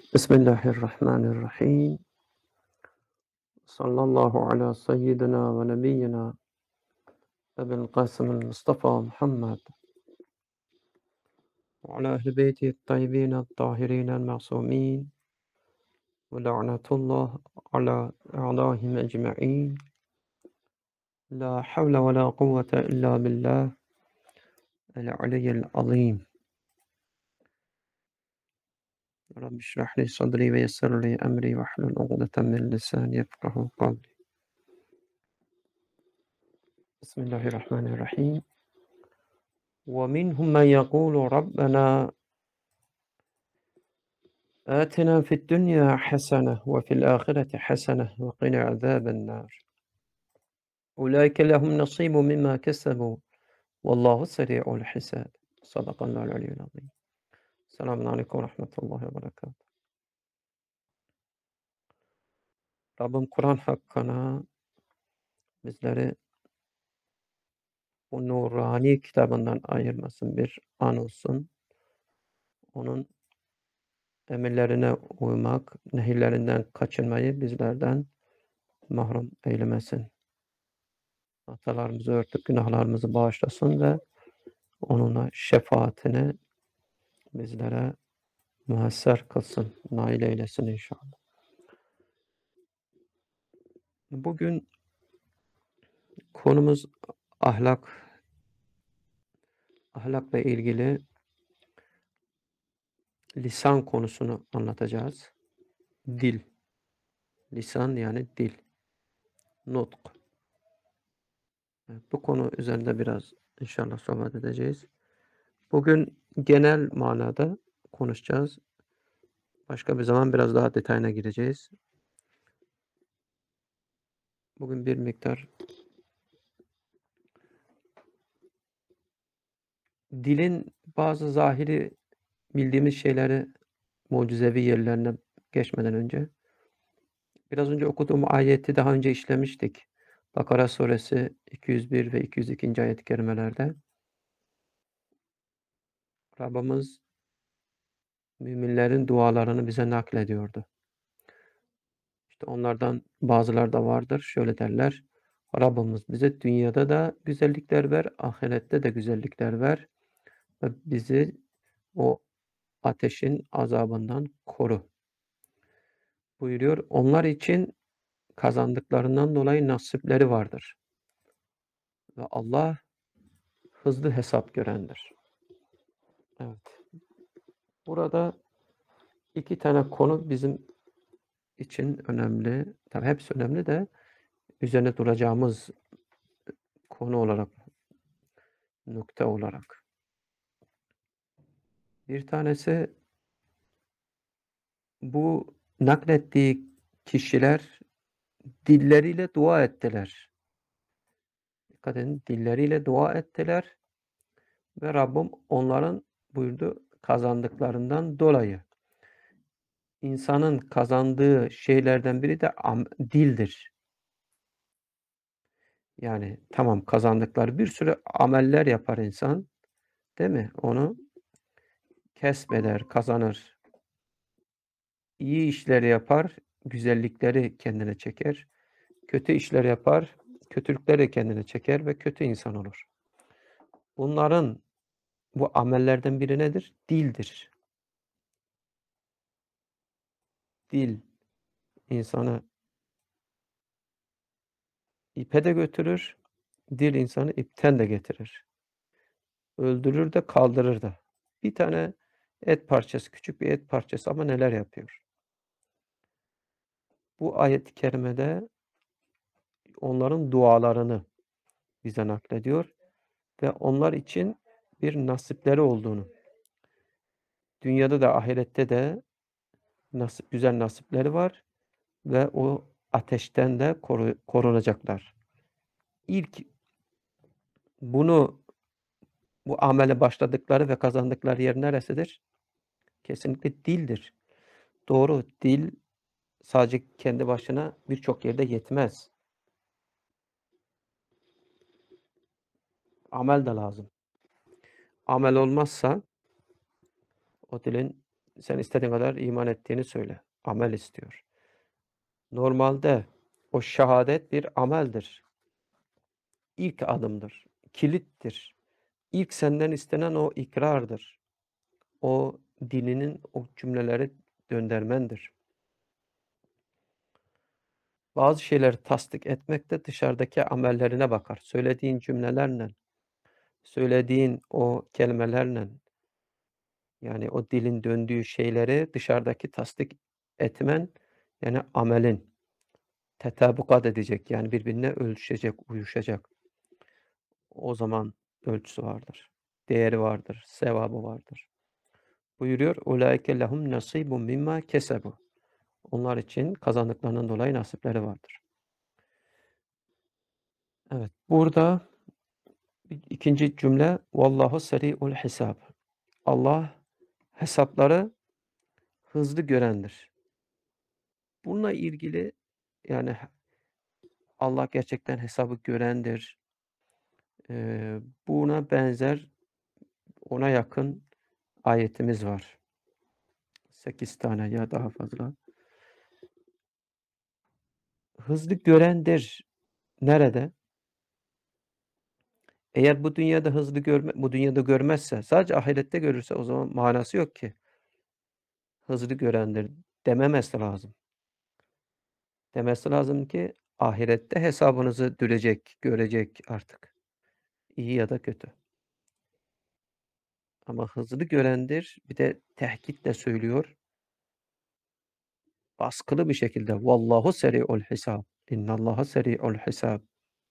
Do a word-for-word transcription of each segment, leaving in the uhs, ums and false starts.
Bismillahirrahmanirrahim. Sallallahu ala seyyidina ve nebiyyina Ebil Kasım'ın Mustafa Muhammed ve ala ehl-i beyti tayyibin tahirin el-ma'sumin ve la'natullah ala a'dahim ecma'in. La havle ve la kuvvete illa billah el-aliyyil azim. Rabbi şrah li sadri ve yessir li emri ve hlul uqdeten min lisani yefkahu kavli. Bismillahirrahmanirrahim. ومنهم من يقول ربنا آتنا في الدنيا حسنة وفي الآخرة حسنة وقنا عذاب النار أولئك لهم نصيب مما كسبوا والله سريع الحساب صدق الله العلي العظيم. Selamun Aleyküm ve Rahmetullahi ve Berekatuhu. Rabbim Kur'an hakkına bizleri o nurani kitabından ayırmasın, bir an olsun. Onun emirlerine uymak, nehirlerinden kaçınmayı bizlerden mahrum eylemesin. Hatalarımızı örtüp günahlarımızı bağışlasın ve onunla şefaatini bizlere müyesser kılsın, nail eylesin inşallah. Bugün konumuz ahlak. Ahlakla ilgili lisan konusunu anlatacağız. Dil. Lisan yani dil. Nutk. Evet, bu konu üzerinde biraz inşallah sohbet edeceğiz. Bugün genel manada konuşacağız. Başka bir zaman biraz daha detayına gireceğiz. Bugün bir miktar dilin bazı zahiri bildiğimiz şeyleri mucizevi yerlerine geçmeden önce biraz önce okuduğum ayeti daha önce işlemiştik. Bakara suresi iki yüz bir ve iki yüz iki. ayet-i kerimelerde Rabbimiz müminlerin dualarını bize naklediyordu. İşte onlardan bazıları da vardır. Şöyle derler. Rabbimiz bize dünyada da güzellikler ver, ahirette de güzellikler ver ve bizi o ateşin azabından koru buyuruyor. Onlar için kazandıklarından dolayı nasipleri vardır. Ve Allah hızlı hesap görendir. Evet. Burada iki tane konu bizim için önemli. Tabii hepsi önemli de üzerine duracağımız konu olarak, nokta olarak. Bir tanesi bu naklettiği kişiler dilleriyle dua ettiler. Dikkat edin, dilleriyle dua ettiler ve Rabbim onların buyurdu kazandıklarından dolayı. İnsanın kazandığı şeylerden biri de am, dildir. Yani tamam kazandıkları bir sürü ameller yapar insan. Değil mi? Onu kesbeder, kazanır. İyi işleri yapar, güzellikleri kendine çeker. Kötü işler yapar, kötülükleri kendine çeker ve kötü insan olur. Bunların bu amellerden biri nedir? Dildir. Dil insanı ipe de götürür, dil insanı ipten de getirir. Öldürür de kaldırır da. Bir tane et parçası, küçük bir et parçası ama neler yapıyor? Bu ayet-i kerimede onların dualarını bize naklediyor ve onlar için bir nasipleri olduğunu, dünyada da ahirette de nasip, güzel nasipleri var ve o ateşten de koru, korunacaklar. İlk bunu bu amele başladıkları ve kazandıkları yer neresidir? Kesinlikle dildir. Doğru, dil sadece kendi başına birçok yerde yetmez. Amel de lazım. Amel olmazsa o dilin Sen istediğin kadar iman ettiğini söyle. Amel istiyor. Normalde o şehadet bir ameldir. İlk adımdır. Kilittir. İlk senden istenen o ikrardır. O dilinin o cümleleri döndürmendir. Bazı şeyleri tasdik etmek de dışarıdaki amellerine bakar. Söylediğin cümlelerle, söylediğin o kelimelerle, yani o dilin döndüğü şeyleri dışarıdaki tasdik etmen, yani amelin tetabukat edecek, yani birbirine ölçüşecek, uyuşacak. O zaman ölçüsü vardır, değeri vardır, sevabı vardır. Buyuruyor, "Ulaike lehum nasibun mimma kesebu." Onlar için kazandıklarından dolayı nasipleri vardır. Evet, burada ikinci cümle, "Vallahu seri'ul hisab." Allah hesapları hızlı görendir. Bununla ilgili, yani Allah gerçekten hesabı görendir. Eee, buna benzer, ona yakın ayetimiz var. sekiz tane ya daha fazla. Hızlı görendir nerede? Eğer bu dünyada hızlı görme bu dünyada görmezse, sadece ahirette görürse o zaman manası yok ki. Hızlı görendir dememesi lazım. Demesi lazım ki ahirette hesabınızı dürecek, görecek artık. İyi ya da kötü. Ama hızlı görendir, bir de tehkitle söylüyor. Baskılı bir şekilde vallahu seri'ul hisab. İnnallaha seri'ul hisab.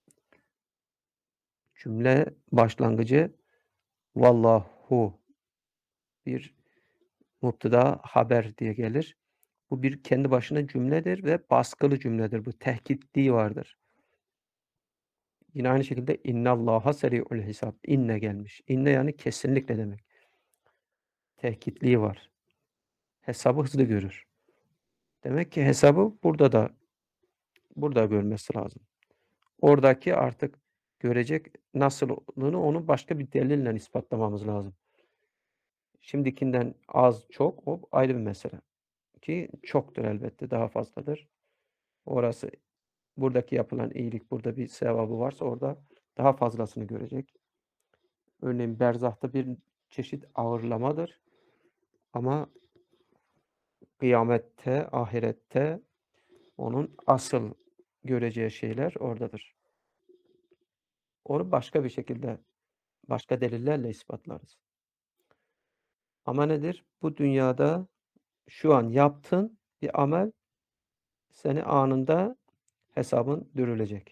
Cümle başlangıcı vallahu bir müpteda haber diye gelir. Bu bir kendi başına cümledir ve baskılı cümledir. Bu tehkitliği vardır. Yine aynı şekilde innallaha seri'ul hisab. İnne gelmiş. İnne yani kesinlikle demek. Tehkitliği var. Hesabı hızlı görür. Demek ki hesabı burada da burada görmesi lazım. Oradaki artık görecek nasıl olduğunu onu başka bir delille ispatlamamız lazım. Şimdikinden az çok o ayrı bir mesele. Ki çoktur elbette, daha fazladır. Orası buradaki yapılan iyilik, burada bir sevabı varsa orada daha fazlasını görecek. Örneğin berzahta bir çeşit ağırlamadır ama kıyamette, ahirette onun asıl göreceği şeyler oradadır. Onu başka bir şekilde, başka delillerle ispatlarız. Ama nedir? Bu dünyada şu an yaptığın bir amel seni anında hesabın görülecek.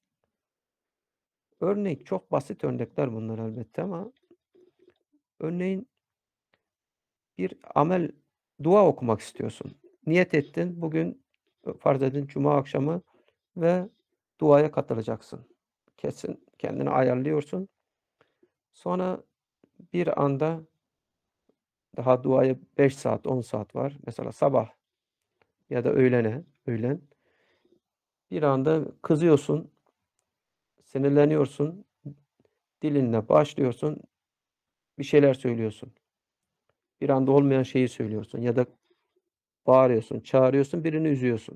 Örnek, çok basit örnekler bunlar elbette ama örneğin bir amel, dua okumak istiyorsun. Niyet ettin, bugün farz edin cuma akşamı ve duaya katılacaksın. Kesin kendini ayarlıyorsun. Sonra bir anda daha duaya beş saat, on saat var. Mesela sabah ya da öğlene, öğlen. Bir anda kızıyorsun, sinirleniyorsun, dilinle başlıyorsun, bir şeyler söylüyorsun. Bir anda olmayan şeyi söylüyorsun ya da bağırıyorsun, çağırıyorsun, birini üzüyorsun.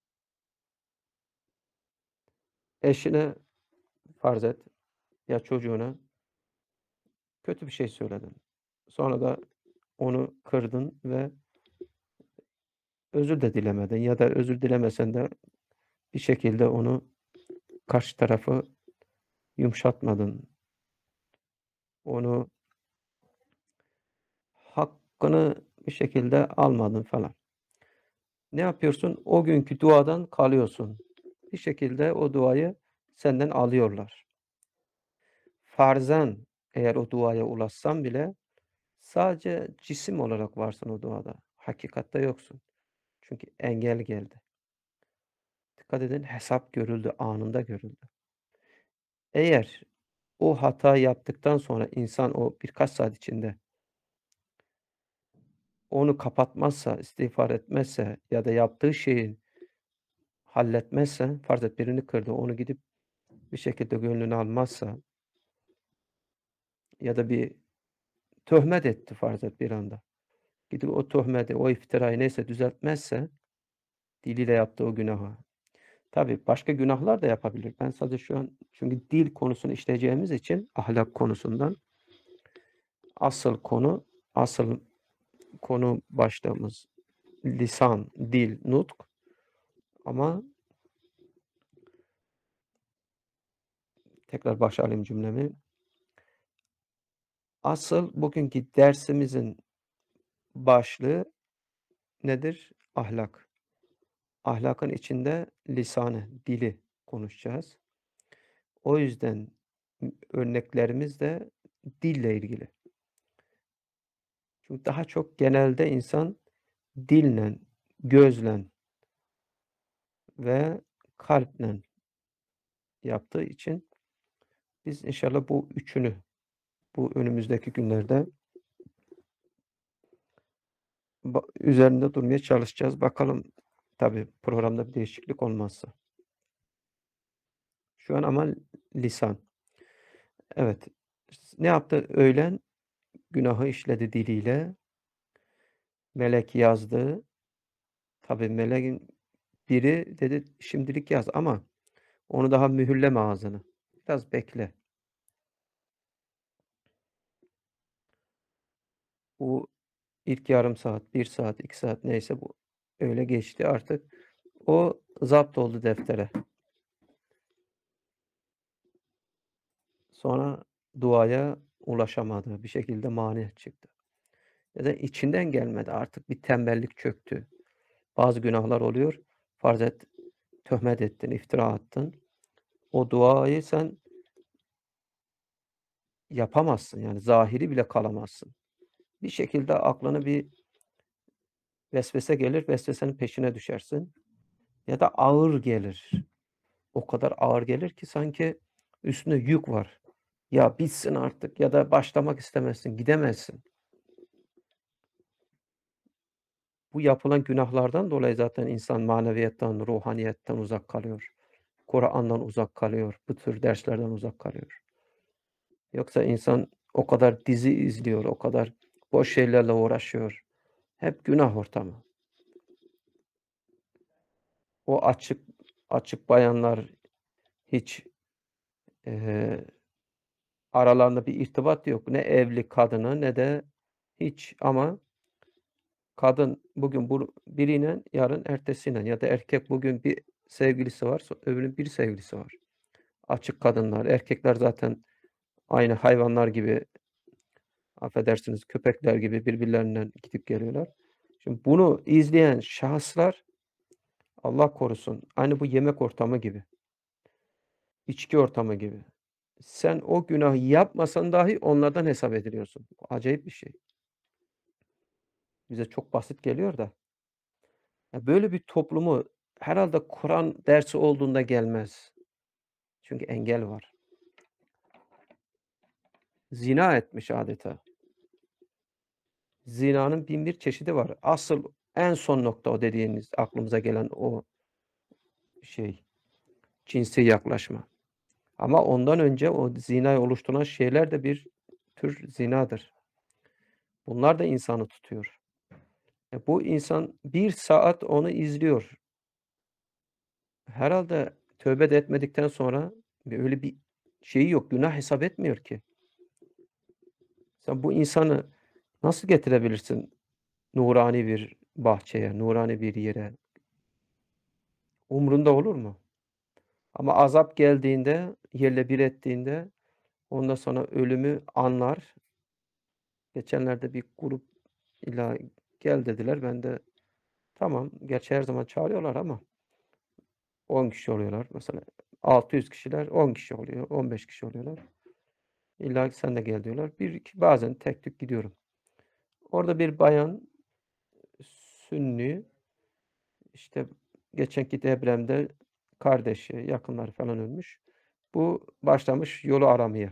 Eşine farz et ya çocuğuna kötü bir şey söyledin. Sonra da onu kırdın ve özür de dilemedin ya da özür dilemesen de bir şekilde onu, karşı tarafı yumuşatmadın. Onu, hakkını bir şekilde almadın falan. Ne yapıyorsun? O günkü duadan kalıyorsun. Bir şekilde o duayı senden alıyorlar. Farzen eğer o duaya ulaşsan bile sadece cisim olarak varsın o duada. Hakikatte yoksun. Çünkü engel geldi. Dikkat edin, hesap görüldü, anında görüldü. Eğer o hata yaptıktan sonra insan o birkaç saat içinde onu kapatmazsa, istiğfar etmezse ya da yaptığı şeyi halletmezse, farz et birini kırdı, onu gidip bir şekilde gönlünü almazsa ya da bir töhmet etti farz et bir anda. Gidip o töhmeti, o iftirayı neyse düzeltmezse diliyle yaptığı o günahı. Tabii başka günahlar da yapabilir. Ben sadece şu an çünkü dil konusunu işleyeceğimiz için ahlak konusundan asıl konu, asıl konu başlığımız lisan, dil, nutk ama tekrar başa alayım cümlemi. Asıl bugünkü dersimizin başlığı nedir? Ahlak. Ahlakın içinde lisanı, dili konuşacağız. O yüzden örneklerimiz de dille ilgili. Çünkü daha çok genelde insan dille, gözle ve kalple yaptığı için biz inşallah bu üçünü bu önümüzdeki günlerde üzerinde durmaya çalışacağız. Bakalım tabii programda bir değişiklik olmazsa. Şu an ama lisan. Evet. Ne yaptı? Öğlen günahı işledi diliyle. Melek yazdı. Tabii meleğin biri dedi şimdilik yaz ama onu daha mühürleme ağzını. Biraz bekle. Bu ilk yarım saat, bir saat, iki saat neyse bu öyle geçti artık. O zapt oldu deftere. Sonra duaya ulaşamadı. Bir şekilde mani çıktı. Ya da içinden gelmedi. Artık bir tembellik çöktü. Bazı günahlar oluyor. Farz et töhmet ettin, iftira attın. O duayı sen yapamazsın. Yani zahiri bile kalamazsın. Bir şekilde aklına bir vesvese gelir, vesvesenin peşine düşersin. Ya da ağır gelir. O kadar ağır gelir ki sanki üstünde yük var. Ya bitsin artık ya da başlamak istemezsin, gidemezsin. Bu yapılan günahlardan dolayı zaten insan maneviyattan, ruhaniyetten uzak kalıyor. Kur'an'dan uzak kalıyor. Bu tür derslerden uzak kalıyor. Yoksa insan o kadar dizi izliyor, o kadar boş şeylerle uğraşıyor. Hep günah ortamı. O açık açık bayanlar hiç eee, aralarında bir irtibat yok. Ne evli kadını ne de hiç ama kadın bugün bu biriyle yarın ertesiyle ya da erkek bugün bir sevgilisi var, öbürünün bir sevgilisi var. Açık kadınlar, erkekler zaten aynı hayvanlar gibi affedersiniz köpekler gibi birbirlerinden gidip geliyorlar. Şimdi bunu izleyen şahıslar Allah korusun aynı bu yemek ortamı gibi, içki ortamı gibi. Sen o günahı yapmasan dahi onlardan hesap ediliyorsun. Acayip bir şey. Bize çok basit geliyor da. Ya böyle bir toplumu herhalde Kur'an dersi olduğunda gelmez. Çünkü engel var. Zina etmiş adeta. Zinanın bin bir çeşidi var. Asıl en son nokta o dediğiniz aklımıza gelen o şey cinsi yaklaşma. Ama ondan önce o zinayı oluşturan şeyler de bir tür zinadır. Bunlar da insanı tutuyor. E bu insan bir saat onu izliyor. Herhalde tövbe de etmedikten sonra öyle bir şeyi yok. Günah hesap etmiyor ki. Sen bu insanı nasıl getirebilirsin nurani bir bahçeye, nurani bir yere? Umrunda olur mu? Ama azap geldiğinde, yerle bir ettiğinde ondan sonra ölümü anlar. Geçenlerde bir grup illa gel dediler. Ben de tamam. Gerçi her zaman çağırıyorlar ama on kişi oluyorlar. Mesela altı yüz kişiler on kişi oluyor. on beş kişi oluyorlar. İlla ki sen de gel diyorlar. Bir iki bazen tek tük gidiyorum. Orada bir bayan Sünni işte geçenki depremde kardeşi, yakınları falan ölmüş. Bu başlamış yolu aramaya.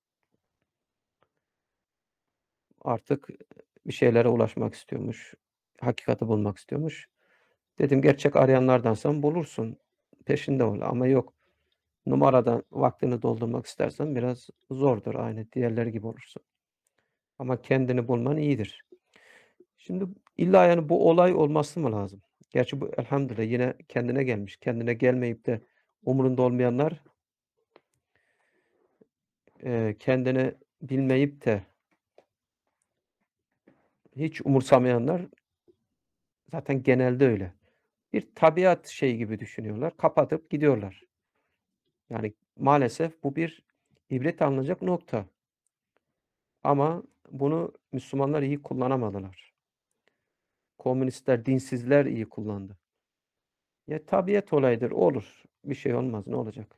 Artık bir şeylere ulaşmak istiyormuş. Hakikati bulmak istiyormuş. Dedim gerçek arayanlardansan bulursun. Peşinde ol ama yok. Numaradan vaktini doldurmak istersen biraz zordur. Aynı diğerleri gibi olursun. Ama kendini bulman iyidir. Şimdi illa yani bu olay olması mı lazım? Gerçi bu elhamdülillah yine kendine gelmiş. Kendine gelmeyip de umurunda olmayanlar, eee, kendini bilmeyip de hiç umursamayanlar zaten genelde öyle. Bir tabiat şeyi gibi düşünüyorlar, kapatıp gidiyorlar. Yani maalesef bu bir ibret alınacak nokta ama bunu Müslümanlar iyi kullanamadılar. Komünistler, dinsizler iyi kullandı. Ya tabiat olayıdır, olur. Bir şey olmaz, ne olacak?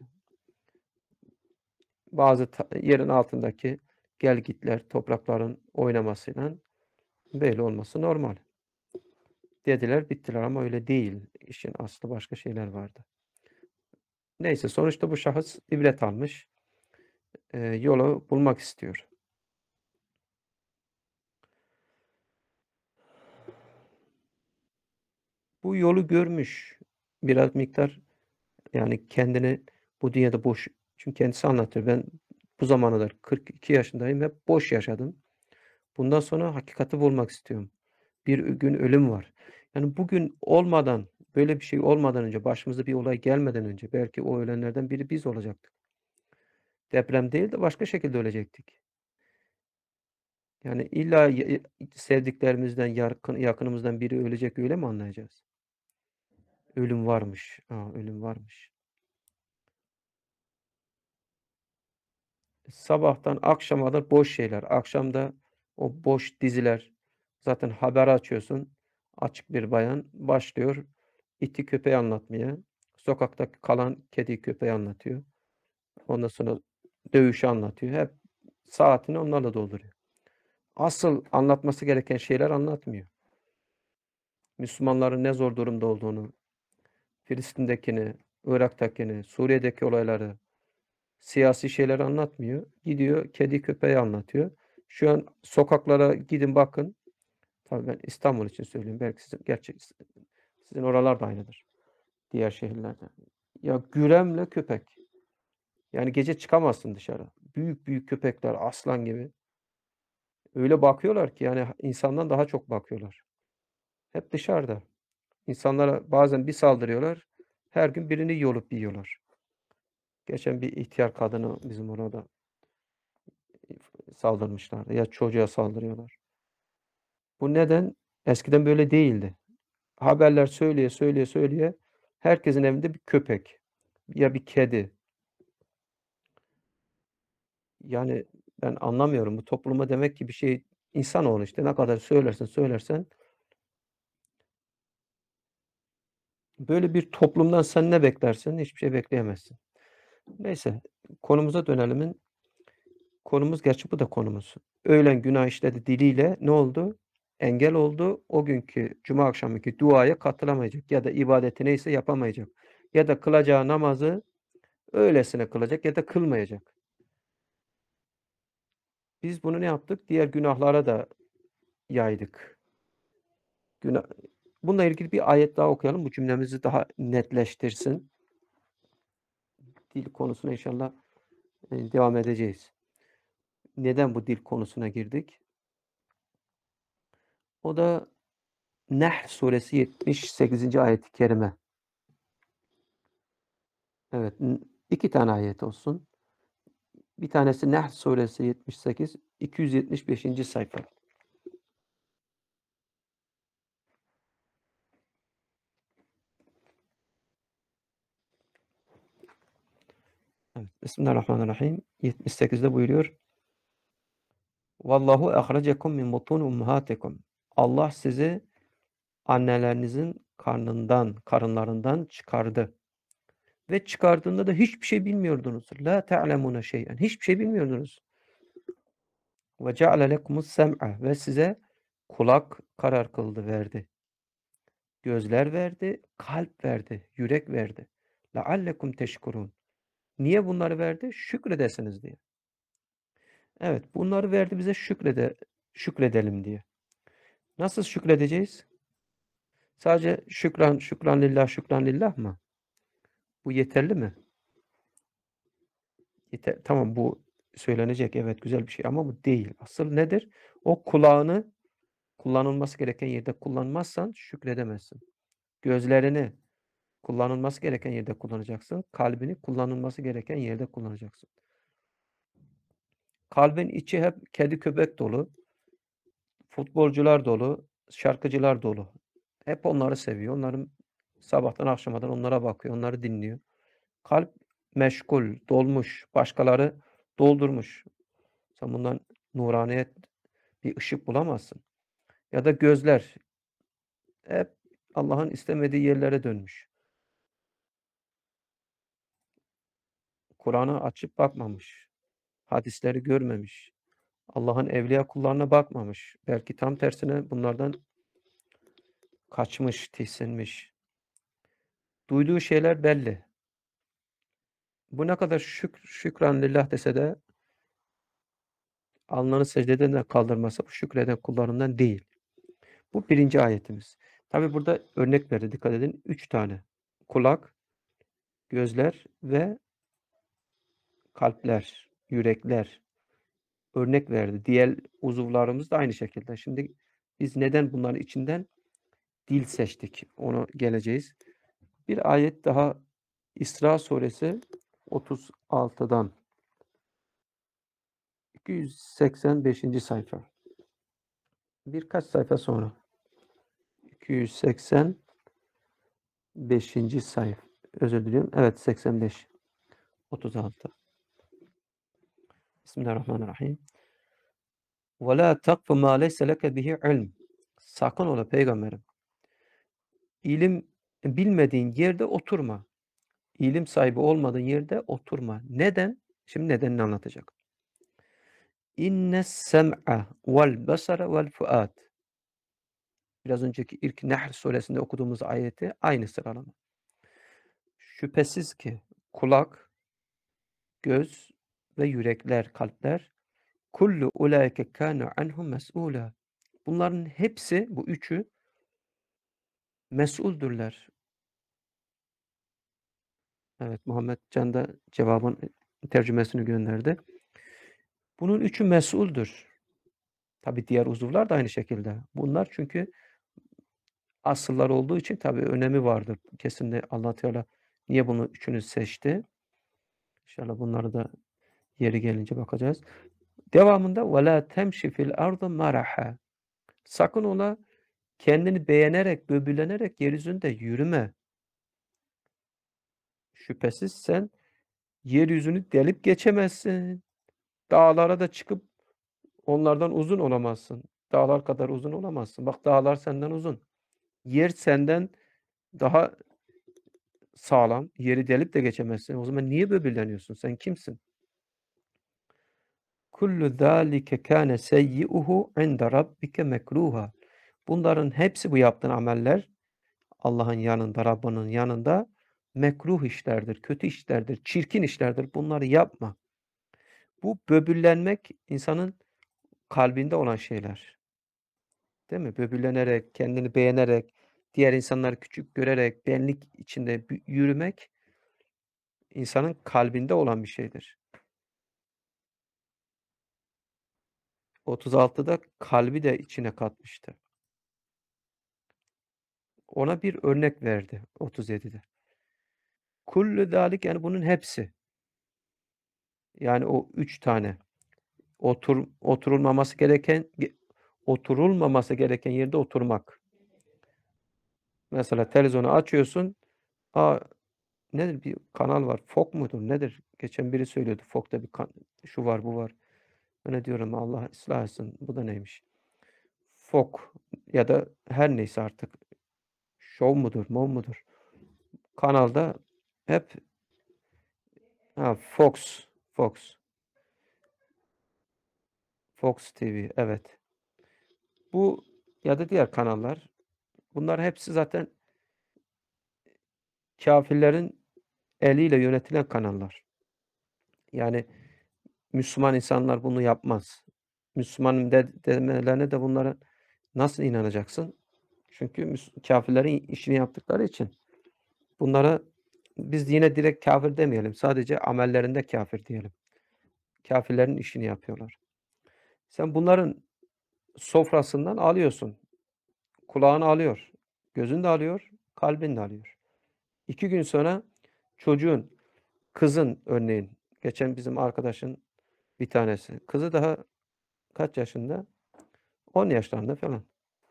Bazı ta yerin altındaki gelgitler, toprakların oynamasıyla böyle olması normal. Dediler, bittiler ama öyle değil. İşin aslı başka şeyler vardı. Neyse sonuçta bu şahıs ibret almış, eee, yolu bulmak istiyor. Bu yolu görmüş. Biraz miktar yani kendini bu dünyada boş çünkü kendisi anlatıyor. Ben bu zamana kadar kırk iki yaşındayım, hep boş yaşadım. Bundan sonra hakikati bulmak istiyorum. Bir gün ölüm var. Yani bugün olmadan, böyle bir şey olmadan önce, başımıza bir olay gelmeden önce belki o ölenlerden biri biz olacaktık. Deprem değil de başka şekilde ölecektik. Yani illa y sevdiklerimizden, yakın yakınımızdan biri ölecek, öyle mi anlayacağız? Ölüm varmış. A, ölüm varmış. Sabahtan akşama kadar boş şeyler. Akşam da o boş diziler. Zaten haber açıyorsun. Açık bir bayan başlıyor iti köpeği anlatmaya. Sokakta kalan kedi köpeği anlatıyor. Ondan sonra dövüşü anlatıyor. Hep saatini onlarla dolduruyor. Asıl anlatması gereken şeyler anlatmıyor. Müslümanların ne zor durumda olduğunu, Filistin'dekini, Irak'takini, Suriye'deki olayları, siyasi şeyleri anlatmıyor. Gidiyor kedi köpeği anlatıyor. Şu an sokaklara gidin bakın. Tabii ben İstanbul için söyleyeyim. Belki sizin gerçek sizin oralar da aynıdır. Diğer şehirlerde. Ya güremle köpek. Yani gece çıkamazsın dışarı. Büyük büyük köpekler aslan gibi. Öyle bakıyorlar ki yani insandan daha çok bakıyorlar. Hep dışarıda. İnsanlara bazen bir saldırıyorlar. Her gün birini yolup yiyorlar. Geçen bir ihtiyar kadını bizim orada saldırmışlardı. Ya çocuğa saldırıyorlar. Bu neden? Eskiden böyle değildi. Haberler söyleye söyleye söyleye herkesin evinde bir köpek ya bir kedi. Yani ben anlamıyorum. Bu topluma demek ki bir şey insanoğlu işte ne kadar söylersen söylersen böyle bir toplumdan sen ne beklersin? Hiçbir şey bekleyemezsin. Neyse konumuza dönelimin konumuz gerçi bu da konumuz. Öğlen günah işledi diliyle ne oldu? Engel oldu. O günkü cuma akşamki duaya katılamayacak ya da ibadeti neyse yapamayacak. Ya da kılacağı namazı öylesine kılacak ya da kılmayacak. Biz bunu ne yaptık? Diğer günahlara da yaydık. Günah Bununla ilgili bir ayet daha okuyalım. Bu cümlemizi daha netleştirsin. Dil konusuna inşallah e, devam edeceğiz. Neden bu dil konusuna girdik? O da Nehl suresi yetmiş sekizinci ayet-i kerime. Evet, iki tane ayet olsun. Bir tanesi Nehl suresi yetmiş sekiz, iki yüz yetmiş beşinci sayfa. Evet, Bismillahirrahmanirrahim. yetmiş sekizde buyuruyor. Vallahu ahrecekum min butun ummahatikum. Allah sizi annelerinizin karnından, karınlarından çıkardı. Ve çıkardığında da hiçbir şey bilmiyordunuz. La ta'lemune şey'en. Hiçbir şey bilmiyordunuz. Ve ceale lekumus sem'a ve size kulak karar kıldı verdi. Gözler verdi, kalp verdi, yürek verdi. Leallekum teşkurun. Niye bunları verdi? Şükredesiniz diye. Evet, bunları verdi bize şükrede şükredelim diye. Nasıl şükredeceğiz? Sadece şükran, şükran lillah, şükran lillah mı? Bu yeterli mi? Yeter, tamam bu söylenecek evet güzel bir şey ama bu değil. Asıl nedir? O kulağını kullanılması gereken yerde kullanmazsan şükredemezsin. Gözlerini kullanılması gereken yerde kullanacaksın. Kalbini kullanılması gereken yerde kullanacaksın. Kalbin içi hep kedi köpek dolu. Futbolcular dolu, şarkıcılar dolu. Hep onları seviyor. Onların sabahtan akşama kadar onlara bakıyor, onları dinliyor. Kalp meşgul, dolmuş, başkaları doldurmuş. Sen bundan nuraniyet, bir ışık bulamazsın. Ya da gözler hep Allah'ın istemediği yerlere dönmüş. Kur'an'ı açıp bakmamış. Hadisleri görmemiş. Allah'ın evliya kullarına bakmamış. Belki tam tersine bunlardan kaçmış, tiksinmiş. Duyduğu şeyler belli. Bu ne kadar şükr şükran lillah dese de alnını secdeden de kaldırmasa bu şükreden kullarından değil. Bu birinci ayetimiz. Tabi burada örnek verdi. Dikkat edin. Üç tane. Kulak, gözler ve kalpler, yürekler. Örnek verdi. Diğer uzuvlarımız da aynı şekilde. Şimdi biz neden bunların içinden dil seçtik? Onu geleceğiz. Bir ayet daha İsra suresi otuz altıdan iki yüz seksen beşinci sayfa. Birkaç sayfa sonra. iki yüz seksen beşinci sayfa. Özür diliyorum. Evet, seksen beş. otuz altı. Bismillahirrahmanirrahim. Ve la takfu ma leyse leke bihi ilm. Sakın ola peygamberim. İlim bilmediğin yerde oturma. İlim sahibi olmadığın yerde oturma. Neden? Şimdi nedenini anlatacak. İnne sem'a vel basara vel fuad. Biraz önceki ilk Nahl suresinde okuduğumuz ayeti aynı sıralama. Şüphesiz ki kulak, göz ve yürekler, kalpler kullu ulaike kâne anhu mes'ûlâ. Bunların hepsi, bu üçü mes'uldürler. Evet, Muhammed Can da cevabın tercümesini gönderdi. Bunun üçü mes'uldür. Tabi diğer uzuvlar da aynı şekilde. Bunlar çünkü asıllar olduğu için tabi önemi vardır. Kesinlikle Allah Teala niye bunu üçünü seçti? İnşallah bunları da yeri gelince bakacağız. Devamında وَلَا تَمْشِ فِي الْأَرْضِ مَرَحًا. Sakın ola kendini beğenerek, böbürlenerek yeryüzünde yürüme. Şüphesiz sen yeryüzünü delip geçemezsin. Dağlara da çıkıp onlardan uzun olamazsın. Dağlar kadar uzun olamazsın. Bak dağlar senden uzun. Yer senden daha sağlam. Yeri delip de geçemezsin. O zaman niye böbürleniyorsun? Sen kimsin? Kullu zâlike kâne seyyi'uhu inde rabbike mekruha. Bunların hepsi, bu yaptığın ameller Allah'ın yanında, Rabbinin yanında mekruh işlerdir, kötü işlerdir, çirkin işlerdir. Bunları yapma. Bu böbürlenmek insanın kalbinde olan şeyler. Değil mi? Böbürlenerek, kendini beğenerek, diğer insanları küçük görerek, benlik içinde yürümek insanın kalbinde olan bir şeydir. otuz altıda kalbi de içine katmıştı. Ona bir örnek verdi otuz yedide. Kullu zâlik, yani bunun hepsi. Yani o üç tane. Otur oturulmaması gereken oturulmaması gereken yerde oturmak. Mesela televizyonu açıyorsun. A, nedir bir kanal var. Fok mudur nedir? Geçen biri söylüyordu. Fok'ta bir kan şu var, bu var. Ben de diyorum Allah ıslah etsin. Bu da neymiş? Fok ya da her neyse artık. Şov mudur, mov mudur? Kanalda hep ha, Fox, Fox. Fox T V, evet. Bu ya da diğer kanallar. Bunlar hepsi zaten kâfirlerin eliyle yönetilen kanallar. Yani Müslüman insanlar bunu yapmaz. Müslümanım de demelerine de bunlara nasıl inanacaksın? Çünkü müs kâfirlerin işini yaptıkları için. Bunlara biz yine direkt kâfir demeyelim. Sadece amellerinde kâfir diyelim. Kâfirlerin işini yapıyorlar. Sen bunların sofrasından alıyorsun. Kulağını alıyor, gözün de alıyor, kalbin de alıyor. iki gün sonra çocuğun, kızın örneğin, geçen bizim arkadaşın bir tanesi, kızı daha kaç yaşında? on yaşlarında falan.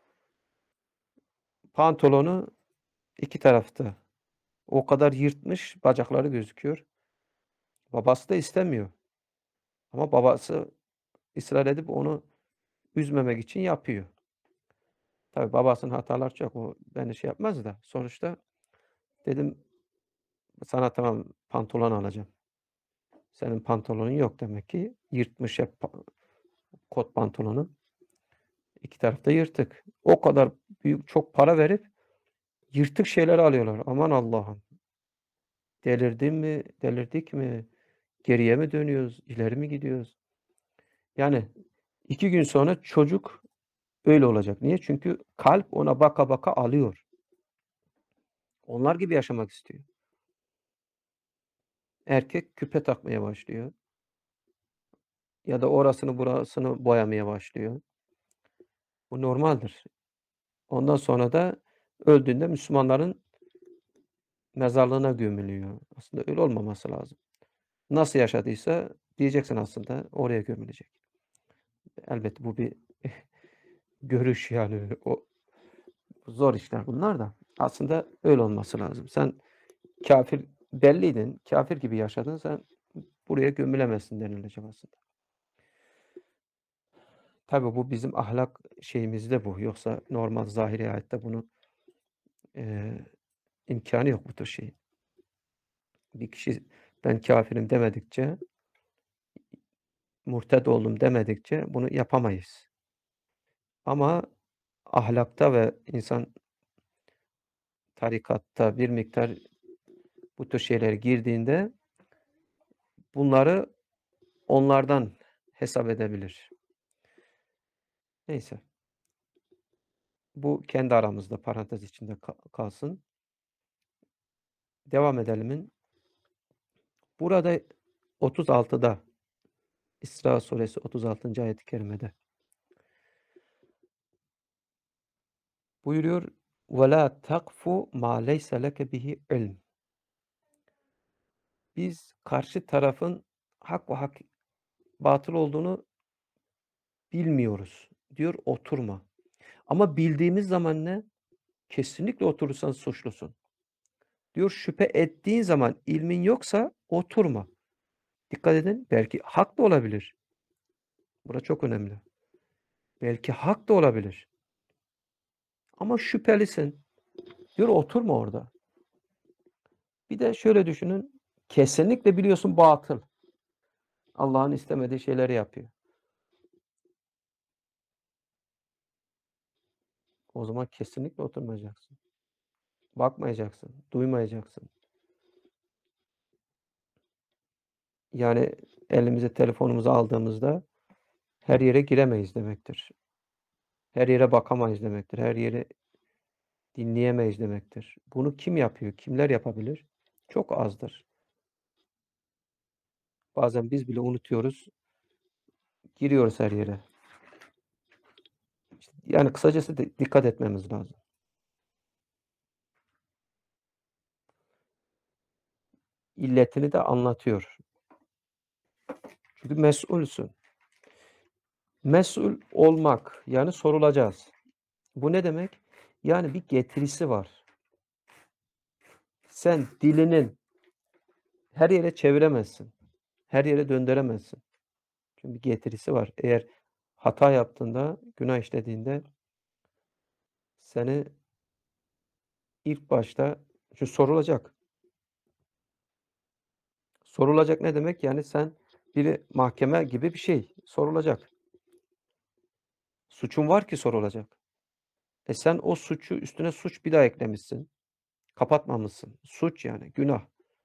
Pantolonu iki tarafta. O kadar yırtmış, bacakları gözüküyor. Babası da istemiyor. Ama babası ısrar edip onu üzmemek için yapıyor. Tabii babasının hataları çok. O beni şey yapmaz da sonuçta dedim sana tamam pantolon alacağım. Senin pantolonun yok demek ki. Yırtmış hep pa kot pantolonu. İki tarafta yırtık. O kadar büyük çok para verip yırtık şeyler alıyorlar. Aman Allah'ım. Delirdim mi? Delirdik mi? Geriye mi dönüyoruz? İleri mi gidiyoruz? Yani iki gün sonra çocuk öyle olacak. Niye? Çünkü kalp ona baka baka alıyor. Onlar gibi yaşamak istiyor. Erkek küpe takmaya başlıyor ya da orasını burasını boyamaya başlıyor. Bu normaldir. Ondan sonra da öldüğünde Müslümanların mezarlığına gömülüyor. Aslında öyle olmaması lazım. Nasıl yaşadıysa diyeceksin aslında oraya gömülecek. Elbette bu bir görüş yani o zor işler bunlar da. Aslında öyle olması lazım. Sen kafir belliydin, kafir gibi yaşadın, sen buraya gömülemezsin denilecek aslında. Tabii bu bizim ahlak şeyimizde bu. Yoksa normal zahiri hayatta bunun eee imkânı yok bu tür şeyin. Bir kişi ben kâfirim demedikçe, murted oldum demedikçe bunu yapamayız. Ama ahlakta ve insan tarikatta bir miktar bu tür şeylere girdiğinde bunları onlardan hesap edebilir. Neyse. Bu kendi aramızda parantez içinde ka kalsın. Devam edelimin. Burada otuz altıda İsra suresi otuz altıncı ayet-i kerimede buyuruyor وَلَا تَقْفُ مَا لَيْسَ لَكَ بِهِ عِلْمٍ. Biz karşı tarafın hak ve hak batıl olduğunu bilmiyoruz diyor, oturma. Ama bildiğimiz zaman ne? Kesinlikle oturursan suçlusun. Diyor şüphe ettiğin zaman ilmin yoksa oturma. Dikkat edin, belki hak da olabilir. Bura çok önemli. Belki hak da olabilir. Ama şüphelisin. Diyor oturma orada. Bir de şöyle düşünün. Kesinlikle biliyorsun batıl. Allah'ın istemediği şeyleri yapıyor. O zaman kesinlikle oturmayacaksın. Bakmayacaksın, duymayacaksın. Yani elimize telefonumuzu aldığımızda her yere giremeyiz demektir. Her yere bakamayız demektir. Her yeri dinleyemeyiz demektir. Bunu kim yapıyor? Kimler yapabilir? Çok azdır. Bazen biz bile unutuyoruz. Giriyoruz her yere. İşte yani kısacası di dikkat etmemiz lazım. İlletini de anlatıyor. Çünkü mes'ulsün. Mes'ul olmak, yani sorulacağız. Bu ne demek? Yani bir getirisi var. Sen dilinin her yere çeviremezsin. Her yere döndüremezsin. Çünkü bir getirisi var. Eğer hata yaptığında, günah işlediğinde seni ilk başta şu sorulacak. Sorulacak ne demek? Yani sen biri mahkeme gibi bir şey sorulacak. Suçun var ki sorulacak. E sen o suçu üstüne suç bir daha eklemişsin. Kapatmamışsın. Suç yani, günah.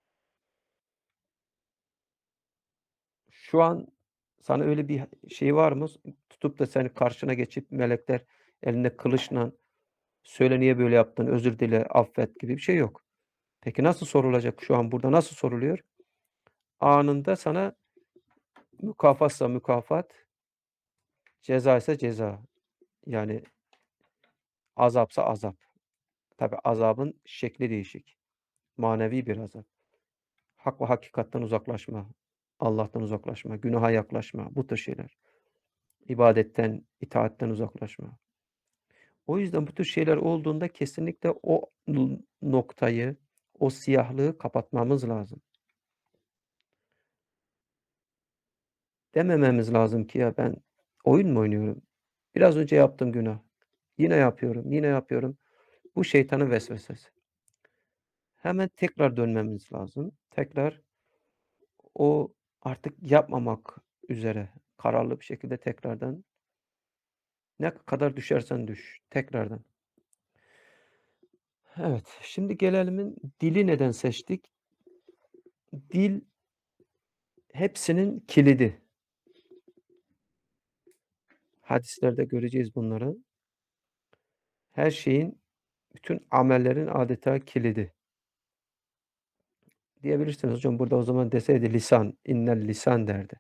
Şu an sana öyle bir şey var mı? Tutup da seni karşına geçip melekler elinde kılıçla "Söyle niye böyle yaptın, özür dile, affet." gibi bir şey yok. Peki nasıl sorulacak şu an burada nasıl soruluyor? Anında sana mükafatsa mükafat, cezaysa ceza. Yani azapsa azap. Tabii azabın şekli değişik. Manevi bir azap. Hak ve hakikatten uzaklaşma, Allah'tan uzaklaşma, günaha yaklaşma, bu tür şeyler. İbadetten, itaatten uzaklaşma. O yüzden bu tür şeyler olduğunda kesinlikle o n noktayı, o siyahlığı kapatmamız lazım. Demememiz lazım ki ya ben oyun mu oynuyorum? Biraz önce yaptığım günah. Yine yapıyorum, yine yapıyorum. Bu şeytanın vesvesesi. Hemen tekrar dönmemiz lazım. Tekrar o artık yapmamak üzere kararlı bir şekilde tekrardan ne kadar düşersen düş tekrardan. Evet, şimdi gelelim dili neden seçtik? Dil hepsinin kilidi. Hadislerde göreceğiz bunları. Her şeyin, bütün amellerin adeta kilidi. Diyebilirsiniz hocam burada o zaman deseydi lisan, innel lisan derdi.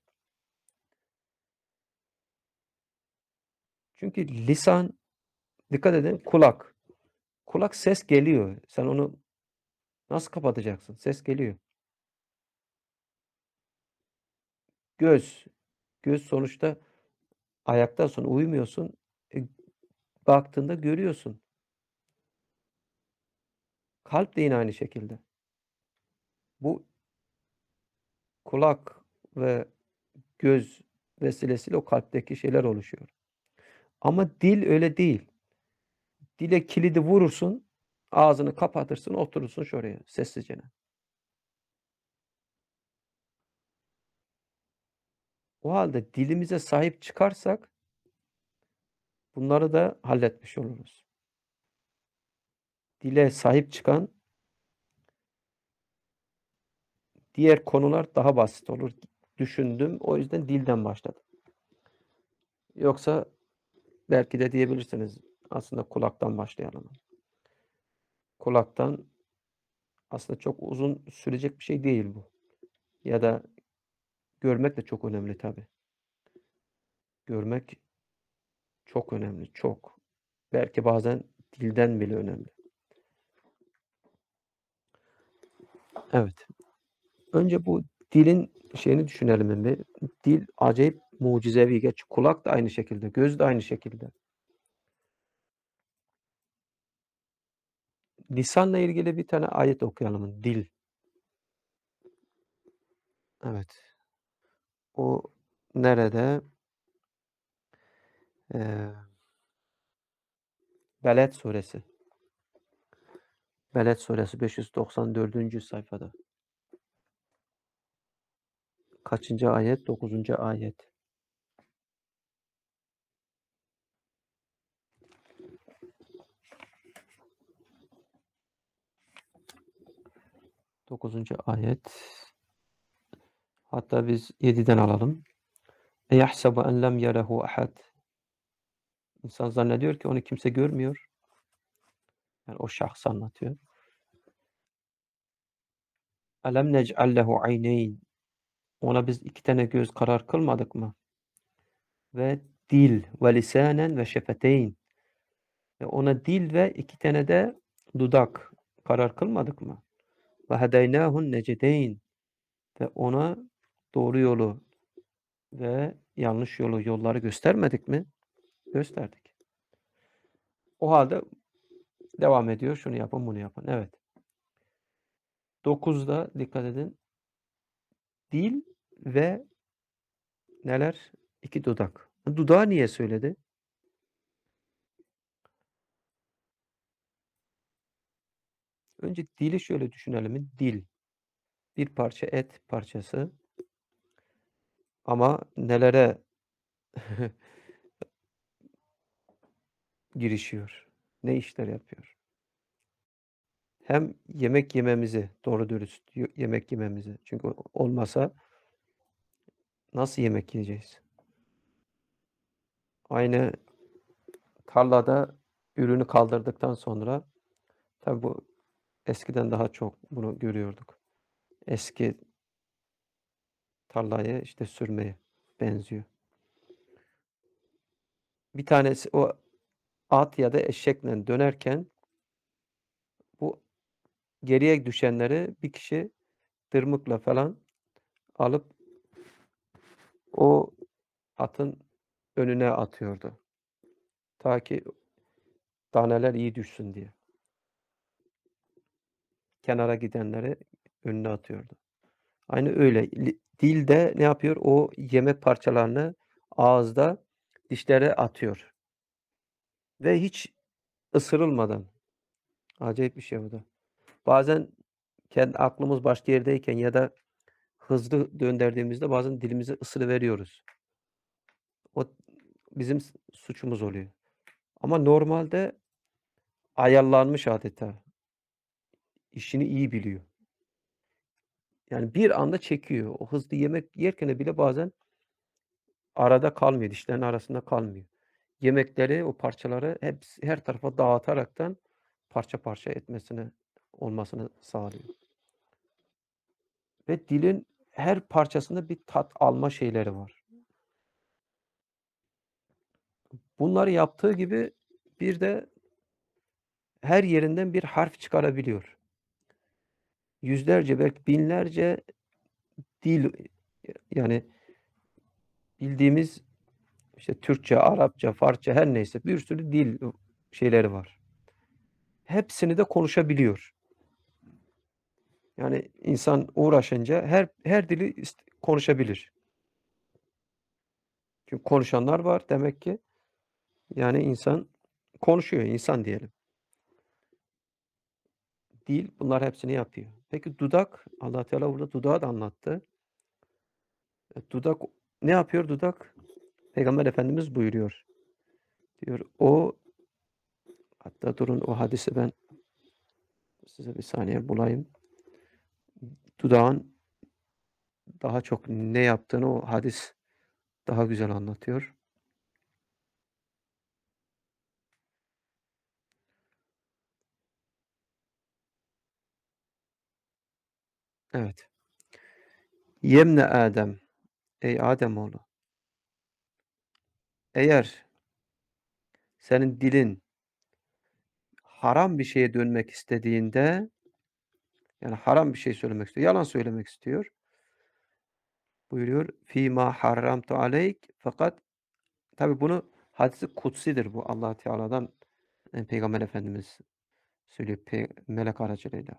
Çünkü lisan, dikkat edin kulak. Kulak ses geliyor. Sen onu nasıl kapatacaksın? Ses geliyor. Göz. Göz sonuçta ayaktasın, uyumuyorsun. E, baktığında görüyorsun. Kalp de yine aynı şekilde. Bu kulak ve göz vesilesiyle o kalpteki şeyler oluşuyor. Ama dil öyle değil. Dile kilidi vurursun, ağzını kapatırsın, oturursun şuraya sessizcene. O halde dilimize sahip çıkarsak bunları da halletmiş oluruz. Dile sahip çıkan diğer konular daha basit olur. Düşündüm, o yüzden dilden başladım. Yoksa belki de diyebilirsiniz aslında kulaktan başlayalım. Kulaktan aslında çok uzun sürecek bir şey değil bu. Ya da görmek de çok önemli tabii. Görmek çok önemli, çok. Belki bazen dilden bile önemli. Evet. Önce bu dilin şeyini düşünelim bir. Dil acayip mucizevi. Geç kulak da aynı şekilde, göz de aynı şekilde. Lisanla ilgili bir tane ayet okuyalım. Dil. Evet. O nerede? Eee Beled suresi. Beled suresi beş yüz doksan dördüncü sayfada. Kaçıncı ayet? dokuzuncu ayet. dokuzuncu ayet. Hatta biz yediden alalım. Eyahsabu en lem yerehu ahad. İnsan zannediyor ki onu kimse görmüyor. Yani o şahsı anlatıyor. Elem nec'al lehu ayneyn. Ona biz iki tane göz karar kılmadık mı? Ve dil ve lisanen ve şefeteyn. Ve ona dil ve iki tane de dudak karar kılmadık mı? Ve hedeynâhun necedeyn. Ve ona doğru yolu ve yanlış yolu, yolları göstermedik mi? Gösterdik. O halde devam ediyor. Şunu yapın, bunu yapın. Evet. dokuzda dikkat edin. Dil ve neler? İki dudak. Dudağı niye söyledi? Önce dili şöyle düşünelim. Dil. Bir parça et parçası. Ama nelere girişiyor? Ne işler yapıyor? Hem yemek yememizi, doğru dürüst yemek yememizi. Çünkü olmasa nasıl yemek yiyeceğiz? Aynı tarlada ürünü kaldırdıktan sonra tabii bu eskiden daha çok bunu görüyorduk. Eski tarlaya işte sürmeye benziyor. Bir tanesi o at ya da eşekle dönerken bu geriye düşenleri bir kişi tırmıkla falan alıp o atın önüne atıyordu. Ta ki taneler iyi düşsün diye. Kenara gidenleri önüne atıyordu. Aynı öyle. Li dil de ne yapıyor? O yemek parçalarını ağızda dişlere atıyor ve hiç ısırılmadan. Acayip bir şey o da. Bazen kendi aklımız başka yerdeyken ya da hızlı döndürdüğümüzde bazen dilimizi ısırıveriyoruz. O bizim s suçumuz oluyor. Ama normalde ayarlanmış adeta. İşini iyi biliyor. Yani bir anda çekiyor. O hızlı yemek yerken bile bazen arada kalmıyor, dişlerin arasında kalmıyor. Yemekleri, o parçaları hepsi her tarafa dağıtaraktan parça parça etmesini, olmasını sağlıyor. Ve dilin her parçasında bir tat alma şeyleri var. Bunları yaptığı gibi bir de her yerinden bir harf çıkarabiliyor. Yüzlerce belki binlerce dil, yani bildiğimiz işte Türkçe, Arapça, Farsça her neyse bir sürü dil şeyleri var. Hepsini de konuşabiliyor. Yani insan uğraşınca her her dili ist konuşabilir. Çünkü konuşanlar var demek ki. Yani insan konuşuyor, insan diyelim. Dil bunlar hepsini yapıyor. Peki dudak, Allah Teala burada dudağı da anlattı. E, dudak ne yapıyor dudak? Peygamber Efendimiz buyuruyor. Diyor o hatta durun o hadisi ben size bir saniye bulayım. Dudağın daha çok ne yaptığını o hadis daha güzel anlatıyor. Evet. Yemne Adem. Ey Ademoğlu. Eğer senin dilin haram bir şeye dönmek istediğinde, yani haram bir şey söylemek istiyor, yalan söylemek istiyor. Buyuruyor, "Fîmâ harramtu aleyk" fakat tabi bunu hadis-i kutsidir bu Allah Teala'dan eee, Peygamber Efendimiz söylüyor pe melek aracılığıyla.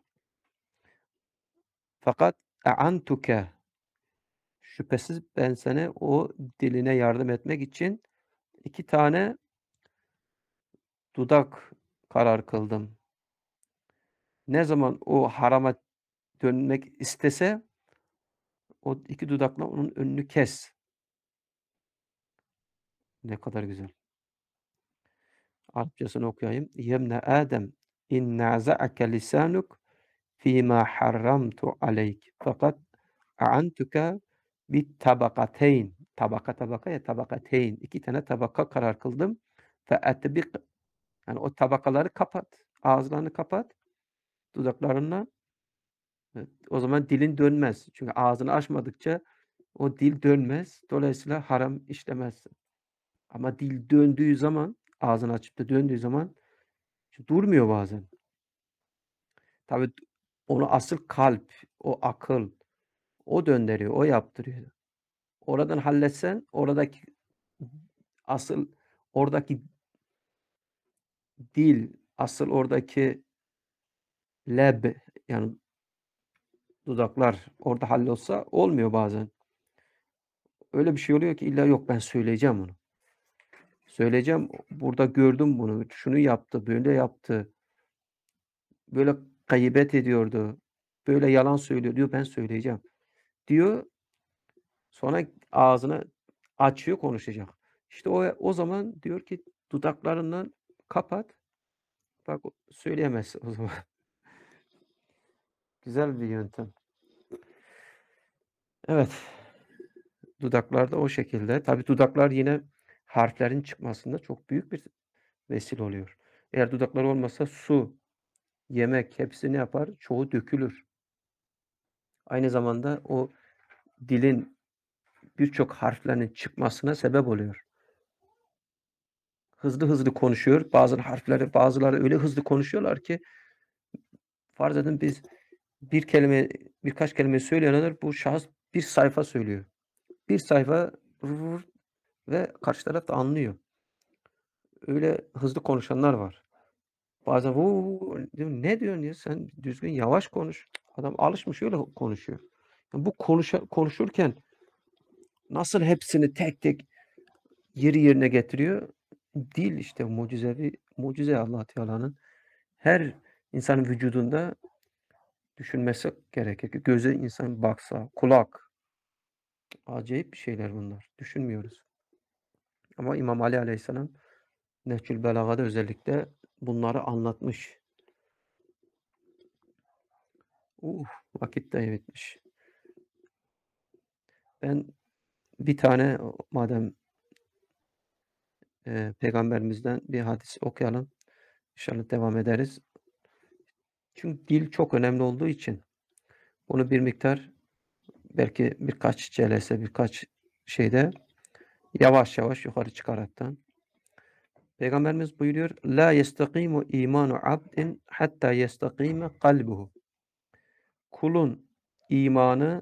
Fakat e'antuke şüphesiz ben sana o diline yardım etmek için iki tane dudak karar kıldım. Ne zaman o harama dönmek istese o iki dudakla onun önünü kes. Ne kadar güzel. Arapçasını okuyayım. Yemne Adem in naza'ake lisanuk fîmâ harramtu aleyk. Fakat a'antuke bit tabakateyn. Tabaka tabaka ya tabakateyn. İki tane tabaka karar kıldım. Fe etbik yani o tabakaları kapat. Ağızlarını kapat dudaklarınla. Evet, o zaman dilin dönmez. Çünkü ağzını açmadıkça o dil dönmez. Dolayısıyla haram işlemezsin. Ama dil döndüğü zaman, ağzını açıp da döndüğü zaman durmuyor bazen. Tabii onu asıl kalp, o akıl, o döndürüyor, o yaptırıyor. Oradan halletsen oradaki asıl oradaki dil, asıl oradaki leb yani dudaklar orada hallolsa olmuyor bazen. Öyle bir şey oluyor ki illa yok ben söyleyeceğim onu. Söyleyeceğim, burada gördüm bunu, şunu yaptı, böyle yaptı, böyle gıybet ediyordu, böyle yalan söylüyor diyor, ben söyleyeceğim diyor. Sonra ağzını açıyor konuşacak. İşte o o zaman diyor ki dudaklarından kapat. Bak söyleyemezsin o zaman. Güzel bir yöntem. Evet. Dudaklar da o şekilde. Tabii dudaklar yine harflerin çıkmasında çok büyük bir vesile oluyor. Eğer dudaklar olmasa su, yemek hepsi ne yapar? Çoğu dökülür. Aynı zamanda o dilin birçok harflerinin çıkmasına sebep oluyor. hızlı hızlı konuşuyor. Bazı harfleri bazıları öyle hızlı konuşuyorlar ki farz edin biz bir kelime birkaç kelime söylüyorlar. Bu şahıs bir sayfa söylüyor. Bir sayfa ve karşı taraf da anlıyor. Öyle hızlı konuşanlar var. Bazen "Vuu" diyorum, "Ne diyorsun ya? Sen düzgün yavaş konuş." Adam alışmış öyle konuşuyor. Bu konuşa konuşurken nasıl hepsini tek tek yeri yerine getiriyor? Dil işte mucizevi mucize Allah Teala'nın her insanın vücudunda düşünmesi gerekir ki göze insan baksa, kulak. Acayip bir şeyler bunlar. Düşünmüyoruz. Ama İmam Ali Aleyhisselam Nehcül Belaga'da özellikle bunları anlatmış. Uh, vakit de bitmiş. Ben bir tane madem e, peygamberimizden bir hadis okuyalım. İnşallah devam ederiz. Çünkü dil çok önemli olduğu için bunu bir miktar belki birkaç celese, birkaç şeyde yavaş yavaş yukarı çıkaraktan. Peygamberimiz buyuruyor: "La yestakimu imanu abdin hatta yestakime kalbuhu." Kulun imanı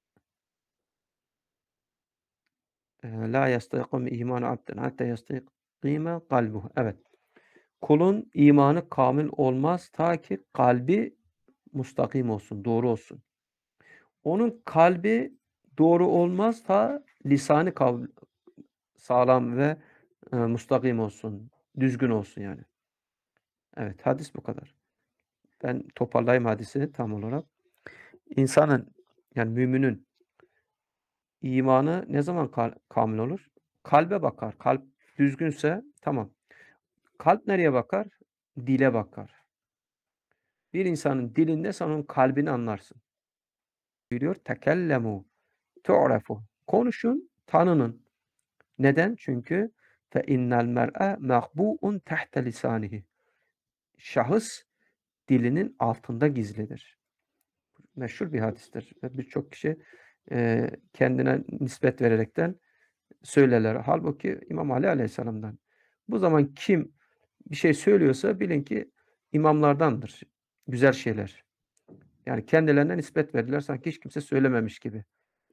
e, la yestakimu imanu abdin hatta yestakime kalbuhu. Evet. Kulun imanı kamil olmaz ta ki kalbi mustakim olsun, doğru olsun. Onun kalbi doğru olmaz ta lisanı kav sağlam ve e, mustakim olsun, düzgün olsun yani. Evet, hadis bu kadar. Ben toparlayayım hadisi tam olarak. İnsanın yani müminin imanı ne zaman ka kamil olur? Kalbe bakar. Kalp düzgünse tamam. Kalp nereye bakar? Dile bakar. Bir insanın dilinde sen onun kalbini anlarsın. Buyuruyor tekellemu tu'rafu. Konuşun, tanının. Neden? Çünkü fe innel mer'e mahbu'un tahte lisanihi. Şahıs dilinin altında gizlidir. Meşhur bir hadistir ve birçok kişi e, kendine nispet vererekten söylerler. Halbuki İmam Ali Aleyhisselam'dan. Bu zaman kim bir şey söylüyorsa bilin ki imamlardandır. Güzel şeyler. Yani kendilerine nispet verirler sanki hiç kimse söylememiş gibi.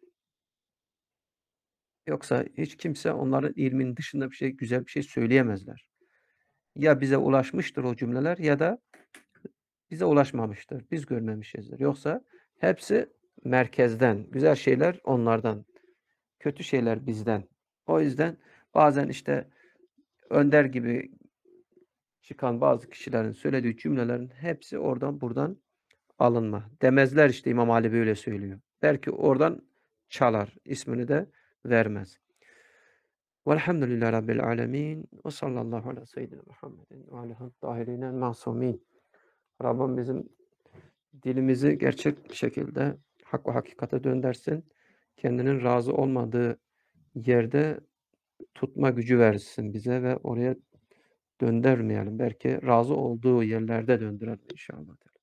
Yoksa hiç kimse onların ilminin dışında bir şey, güzel bir şey söyleyemezler. Ya bize ulaşmıştır o cümleler ya da bize ulaşmamıştır. Biz görmemişizdir. Yoksa hepsi merkezden. Güzel şeyler onlardan. Kötü şeyler bizden. O yüzden bazen işte önder gibi çıkan bazı kişilerin söylediği cümlelerin hepsi oradan buradan alınma. Demezler işte İmam Ali böyle söylüyor. Belki oradan çalar. İsmini de vermez. Velhamdülillahi Rabbil alemin. Ve sallallahu ala seyyidina Muhammedin ve aleyhi tahirinen masumin. Rabbim bizim dilimizi gerçek şekilde hak ve hakikate döndürsün. Kendinin razı olmadığı yerde tutma gücü versin bize ve oraya döndürmeyelim. Belki razı olduğu yerlerde döndürelim inşallah.